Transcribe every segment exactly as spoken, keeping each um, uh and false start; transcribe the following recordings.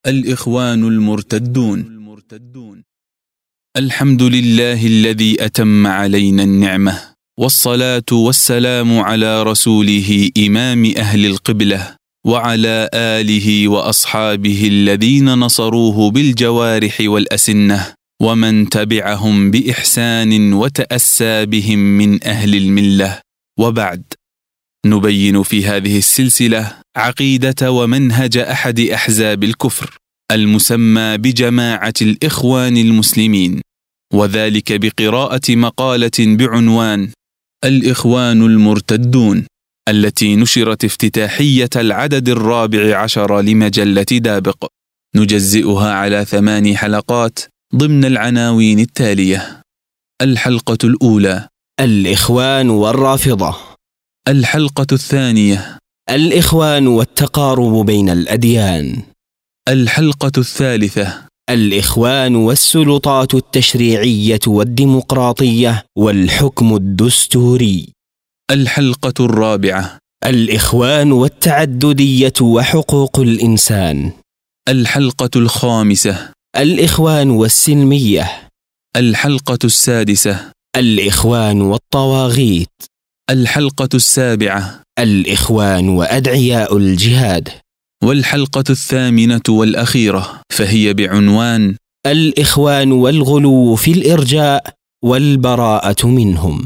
الإخوان المرتدون. الحمد لله الذي أتم علينا النعمة، والصلاة والسلام على رسوله إمام أهل القبلة، وعلى آله وأصحابه الذين نصروه بالجوارح والأسنة، ومن تبعهم بإحسان وتأسى بهم من أهل الملة. وبعد، نبين في هذه السلسلة عقيدة ومنهج أحد أحزاب الكفر المسمى بجماعة الإخوان المسلمين، وذلك بقراءة مقالة بعنوان الإخوان المرتدون، التي نشرت افتتاحية العدد الرابع عشر لمجلة دابق، نجزئها على ثماني حلقات ضمن العناوين التالية: الحلقة الأولى: الإخوان والرافضة. الحلقة الثانية: الإخوان والتقارب بين الأديان. الحلقة الثالثة: الإخوان والسلطات التشريعية والديمقراطية والحكم الدستوري. الحلقة الرابعة: الإخوان والتعددية وحقوق الإنسان. الحلقة الخامسة: الإخوان والسلمية. الحلقة السادسة: الإخوان والطواغيت. الحلقة السابعة: الإخوان وأدعياء الجهاد. والحلقة الثامنة والأخيرة فهي بعنوان الإخوان والغلو في الإرجاء والبراءة منهم.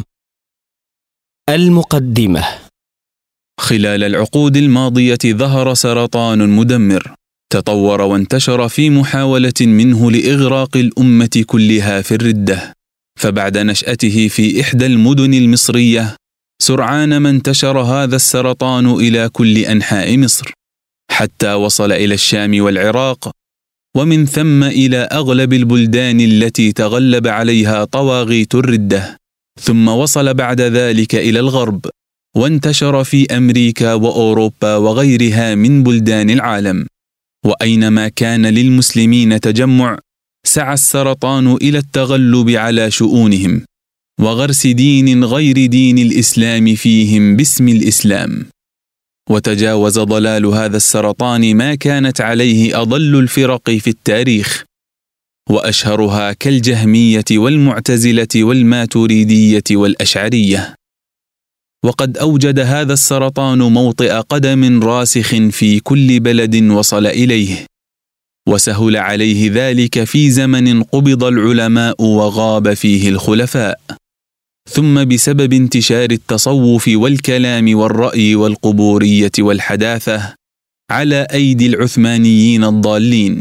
المقدمة: خلال العقود الماضية ظهر سرطان مدمر تطور وانتشر في محاولة منه لإغراق الأمة كلها في الردة، فبعد نشأته في إحدى المدن المصرية سرعان ما انتشر هذا السرطان إلى كل أنحاء مصر، حتى وصل إلى الشام والعراق، ومن ثم إلى أغلب البلدان التي تغلب عليها طواغيت الردة، ثم وصل بعد ذلك إلى الغرب، وانتشر في أمريكا وأوروبا وغيرها من بلدان العالم. وأينما كان للمسلمين تجمع سعى السرطان إلى التغلب على شؤونهم وغرس دين غير دين الإسلام فيهم باسم الإسلام. وتجاوز ضلال هذا السرطان ما كانت عليه أضل الفرق في التاريخ، وأشهرها كالجهمية والمعتزلة والماتريدية والأشعرية. وقد أوجد هذا السرطان موطئ قدم راسخ في كل بلد وصل إليه، وسهل عليه ذلك في زمن قبض العلماء وغاب فيه الخلفاء، ثم بسبب انتشار التصوف والكلام والرأي والقبورية والحداثة على أيدي العثمانيين الضالين،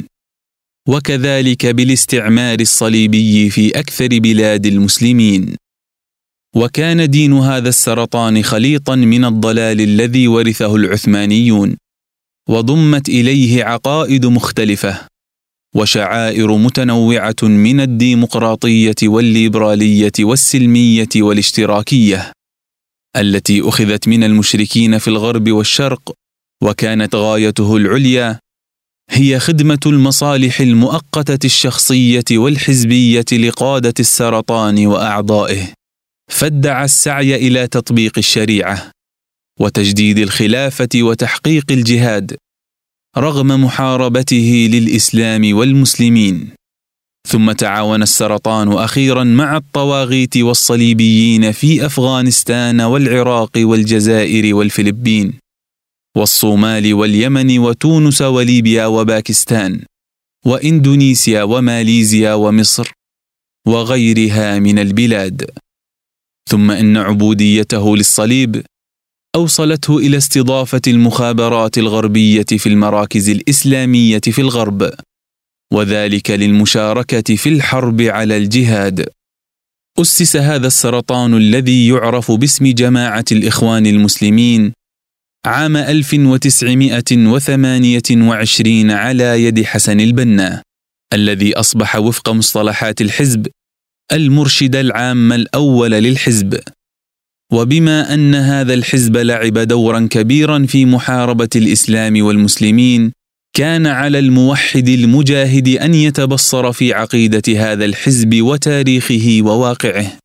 وكذلك بالاستعمار الصليبي في أكثر بلاد المسلمين. وكان دين هذا السرطان خليطا من الضلال الذي ورثه العثمانيون، وضمت إليه عقائد مختلفة وشعائر متنوعة من الديمقراطية والليبرالية والسلمية والاشتراكية، التي أخذت من المشركين في الغرب والشرق، وكانت غايته العليا هي خدمة المصالح المؤقتة الشخصية والحزبية لقادة السرطان وأعضائه، فادعى السعي إلى تطبيق الشريعة وتجديد الخلافة وتحقيق الجهاد رغم محاربته للإسلام والمسلمين. ثم تعاون السرطان أخيرا مع الطواغيت والصليبيين في أفغانستان والعراق والجزائر والفلبين والصومال واليمن وتونس وليبيا وباكستان وإندونيسيا وماليزيا ومصر وغيرها من البلاد. ثم إن عبوديته للصليب أوصلته إلى استضافة المخابرات الغربية في المراكز الإسلامية في الغرب، وذلك للمشاركة في الحرب على الجهاد. أسس هذا السرطان الذي يعرف باسم جماعة الإخوان المسلمين عام ألف وتسعمائة وثمانية وعشرين على يد حسن البنا، الذي أصبح وفق مصطلحات الحزب المرشد العام الأول للحزب. وبما أن هذا الحزب لعب دورا كبيرا في محاربة الإسلام والمسلمين، كان على الموحد المجاهد أن يتبصر في عقيدة هذا الحزب وتاريخه وواقعه،